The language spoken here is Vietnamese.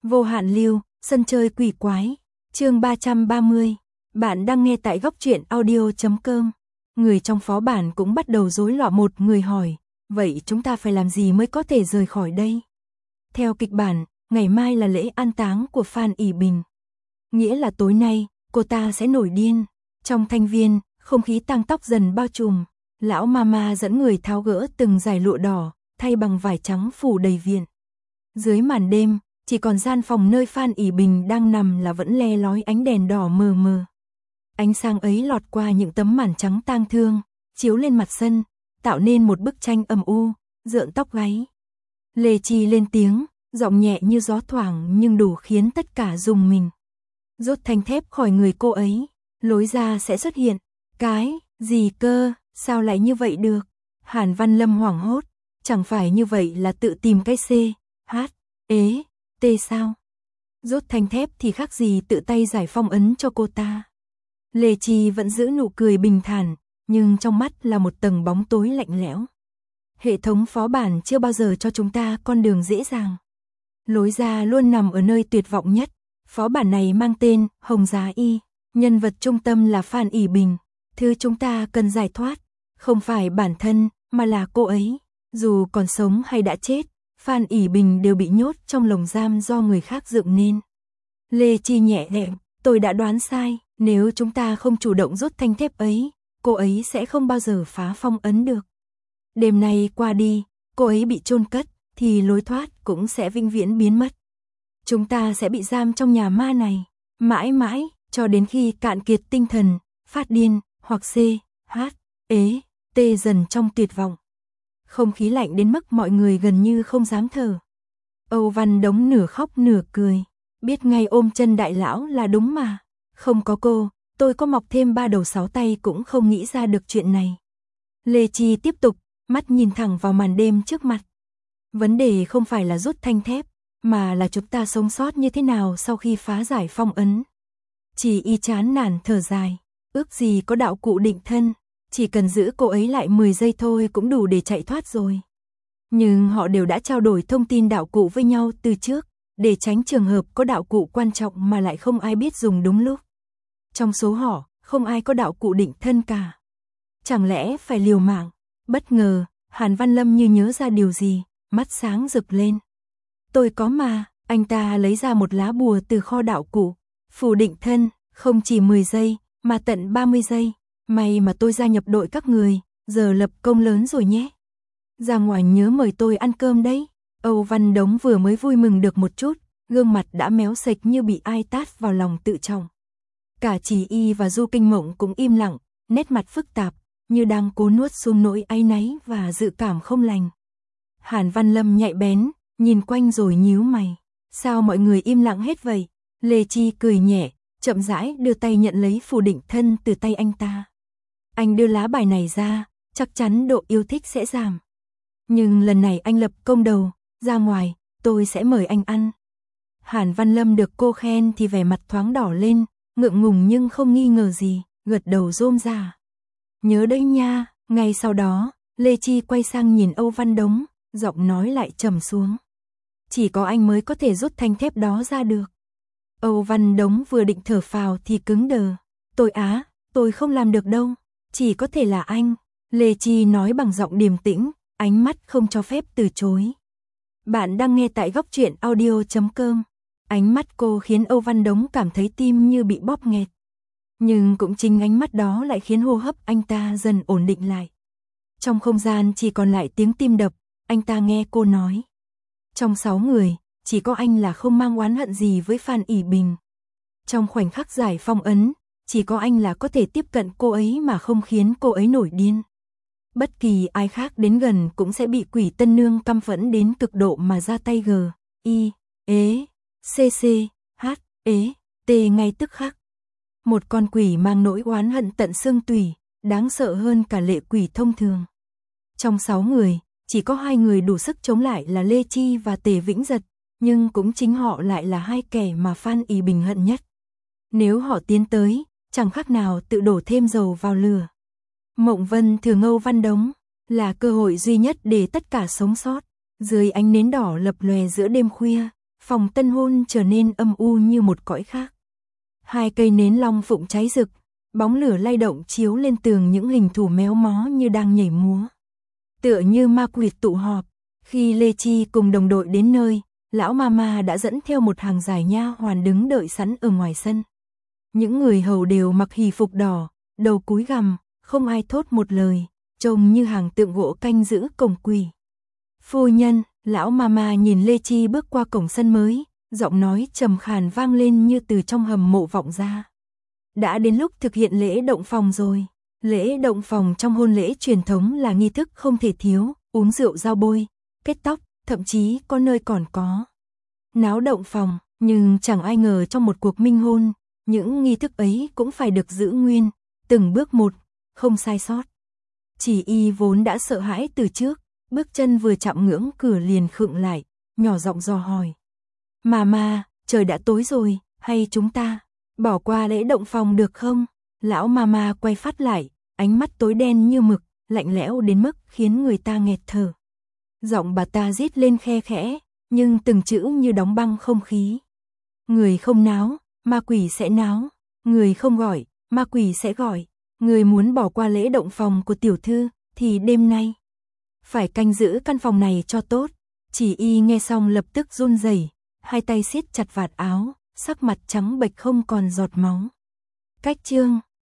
Vô hạn lưu, sân chơi quỷ quái, chương 330, bạn đang nghe tại góc truyện audio.com. Người trong phó bản cũng bắt đầu rối loạn, một người hỏi, vậy chúng ta phải làm gì mới có thể rời khỏi đây? Theo kịch bản, ngày mai là lễ an táng của Phan ỷ Bình. Nghĩa là tối nay, cô ta sẽ nổi điên. Trong thanh viên, không khí tang tóc dần bao trùm, lão mama dẫn người tháo gỡ từng dải lụa đỏ, thay bằng vải trắng phủ đầy viện. Dưới màn đêm, chỉ còn gian phòng nơi Phan ỷ Bình đang nằm là vẫn le lói ánh đèn đỏ mờ mờ. Ánh sáng ấy lọt qua những tấm màn trắng tang thương, chiếu lên mặt sân, tạo nên một bức tranh âm u, rợn tóc gáy. Lê Chi lên tiếng, giọng nhẹ như gió thoảng nhưng đủ khiến tất cả rùng mình. Rút thanh thép khỏi người cô ấy, lối ra sẽ xuất hiện. Cái gì cơ, sao lại như vậy được? Hàn Văn Lâm hoảng hốt, chẳng phải như vậy là tự tìm cái C, H, ế, T sao? Rút thanh thép thì khác gì tự tay giải phong ấn cho cô ta. Lê Chi vẫn giữ nụ cười bình thản, nhưng trong mắt là một tầng bóng tối lạnh lẽo. Hệ thống phó bản chưa bao giờ cho chúng ta con đường dễ dàng. Lối ra luôn nằm ở nơi tuyệt vọng nhất. Phó bản này mang tên Hồng Giá Y, nhân vật trung tâm là Phan ỷ Bình. Thứ chúng ta cần giải thoát, không phải bản thân, mà là cô ấy. Dù còn sống hay đã chết, Phan ỷ Bình đều bị nhốt trong lồng giam do người khác dựng nên. Lê Chi nhẹ nhàng, tôi đã đoán sai, nếu chúng ta không chủ động rút thanh thép ấy, cô ấy sẽ không bao giờ phá phong ấn được. Đêm nay qua đi, cô ấy bị chôn cất, thì lối thoát cũng sẽ vĩnh viễn biến mất. Chúng ta sẽ bị giam trong nhà ma này, mãi mãi, cho đến khi cạn kiệt tinh thần, phát điên, hoặc C, H, ế, T dần trong tuyệt vọng. Không khí lạnh đến mức mọi người gần như không dám thở. Âu Văn Đống nửa khóc nửa cười, biết ngay ôm chân đại lão là đúng mà. Không có cô, tôi có mọc thêm 3 đầu 6 tay cũng không nghĩ ra được chuyện này. Lê Chi tiếp tục, mắt nhìn thẳng vào màn đêm trước mặt. Vấn đề không phải là rút thanh thép, mà là chúng ta sống sót như thế nào sau khi phá giải phong ấn. Chỉ y chán nản thở dài, ước gì có đạo cụ định thân, chỉ cần giữ cô ấy lại 10 giây thôi cũng đủ để chạy thoát rồi. Nhưng họ đều đã trao đổi thông tin đạo cụ với nhau từ trước, để tránh trường hợp có đạo cụ quan trọng mà lại không ai biết dùng đúng lúc. Trong số họ, không ai có đạo cụ định thân cả. Chẳng lẽ phải liều mạng? Bất ngờ, Hàn Văn Lâm như nhớ ra điều gì, mắt sáng rực lên. Tôi có mà, anh ta lấy ra một lá bùa từ kho đạo cụ. Phù định thân, không chỉ 10 giây, mà tận 30 giây. May mà tôi gia nhập đội các người, giờ lập công lớn rồi nhé. Ra ngoài nhớ mời tôi ăn cơm đấy. Âu Văn Đống vừa mới vui mừng được một chút, gương mặt đã méo sệch như bị ai tát vào lòng tự trọng. Cả Chỉ Y và Du Kinh Mộng cũng im lặng, nét mặt phức tạp, như đang cố nuốt xuống nỗi áy náy và dự cảm không lành. Hàn Văn Lâm nhạy bén, nhìn quanh rồi nhíu mày. Sao mọi người im lặng hết vậy? Lê Chi cười nhẹ, chậm rãi đưa tay nhận lấy phù định thân từ tay anh ta. Anh đưa lá bài này ra, chắc chắn độ yêu thích sẽ giảm. Nhưng lần này anh lập công đầu, ra ngoài, tôi sẽ mời anh ăn. Hàn Văn Lâm được cô khen thì vẻ mặt thoáng đỏ lên, ngượng ngùng nhưng không nghi ngờ gì, gật đầu rôm ra. Nhớ đấy nha. Ngay sau đó, Lê Chi quay sang nhìn Âu Văn Đống, giọng nói lại trầm xuống. Chỉ có anh mới có thể rút thanh thép đó ra được. Âu Văn Đống vừa định thở phào thì cứng đờ. Tôi không làm được đâu, chỉ có thể là anh. Lê Chi nói bằng giọng điềm tĩnh, ánh mắt không cho phép từ chối. Bạn đang nghe tại góc truyện audio.com. Ánh mắt cô khiến Âu Văn Đống cảm thấy tim như bị bóp nghẹt. Nhưng cũng chính ánh mắt đó lại khiến hô hấp anh ta dần ổn định lại. Trong không gian chỉ còn lại tiếng tim đập, anh ta nghe cô nói. Trong 6 người, chỉ có anh là không mang oán hận gì với Phan ỷ Bình. Trong khoảnh khắc giải phong ấn, chỉ có anh là có thể tiếp cận cô ấy mà không khiến cô ấy nổi điên. Bất kỳ ai khác đến gần cũng sẽ bị quỷ tân nương căm phẫn đến cực độ mà ra tay G, I, ế, CC, H, ế, T ngay tức khắc. Một con quỷ mang nỗi oán hận tận xương tủy, đáng sợ hơn cả lệ quỷ thông thường. Trong 6 người, chỉ có 2 người đủ sức chống lại là Lê Chi và Tề Vĩnh Giật, nhưng cũng chính họ lại là 2 kẻ mà Phan ỷ Bình hận nhất. Nếu họ tiến tới, chẳng khác nào tự đổ thêm dầu vào lửa. Mộng Vân thường Âu Văn Đống, là cơ hội duy nhất để tất cả sống sót. Dưới ánh nến đỏ lập lòe giữa đêm khuya, phòng tân hôn trở nên âm u như một cõi khác. 2 cây nến long phụng cháy rực, bóng lửa lay động chiếu lên tường những hình thù méo mó như đang nhảy múa. Tựa như ma quỷ tụ họp, khi Lê Chi cùng đồng đội đến nơi, lão mama đã dẫn theo một hàng dài nha hoàn đứng đợi sẵn ở ngoài sân. Những người hầu đều mặc hỉ phục đỏ, đầu cúi gằm, không ai thốt một lời, trông như hàng tượng gỗ canh giữ cổng quỷ. Phu nhân, lão mama nhìn Lê Chi bước qua cổng sân mới, giọng nói trầm khàn vang lên như từ trong hầm mộ vọng ra. Đã đến lúc thực hiện lễ động phòng rồi. Lễ động phòng trong hôn lễ truyền thống là nghi thức không thể thiếu, uống rượu giao bôi, kết tóc, thậm chí có nơi còn có náo động phòng, nhưng chẳng ai ngờ trong một cuộc minh hôn, những nghi thức ấy cũng phải được giữ nguyên, từng bước một, không sai sót. Chỉ y vốn đã sợ hãi từ trước, bước chân vừa chạm ngưỡng cửa liền khựng lại, nhỏ giọng dò hỏi. Mama, trời đã tối rồi, hay chúng ta bỏ qua lễ động phòng được không? Lão mama quay phát lại, ánh mắt tối đen như mực, lạnh lẽo đến mức khiến người ta nghẹt thở. Giọng bà ta rít lên khe khẽ, nhưng từng chữ như đóng băng không khí. Người không náo, ma quỷ sẽ náo. Người không gọi, ma quỷ sẽ gọi. Người muốn bỏ qua lễ động phòng của tiểu thư, thì đêm nay phải canh giữ căn phòng này cho tốt. Chỉ y nghe xong lập tức run rẩy, hai tay siết chặt vạt áo, sắc mặt trắng bệch không còn giọt máu. Cách chương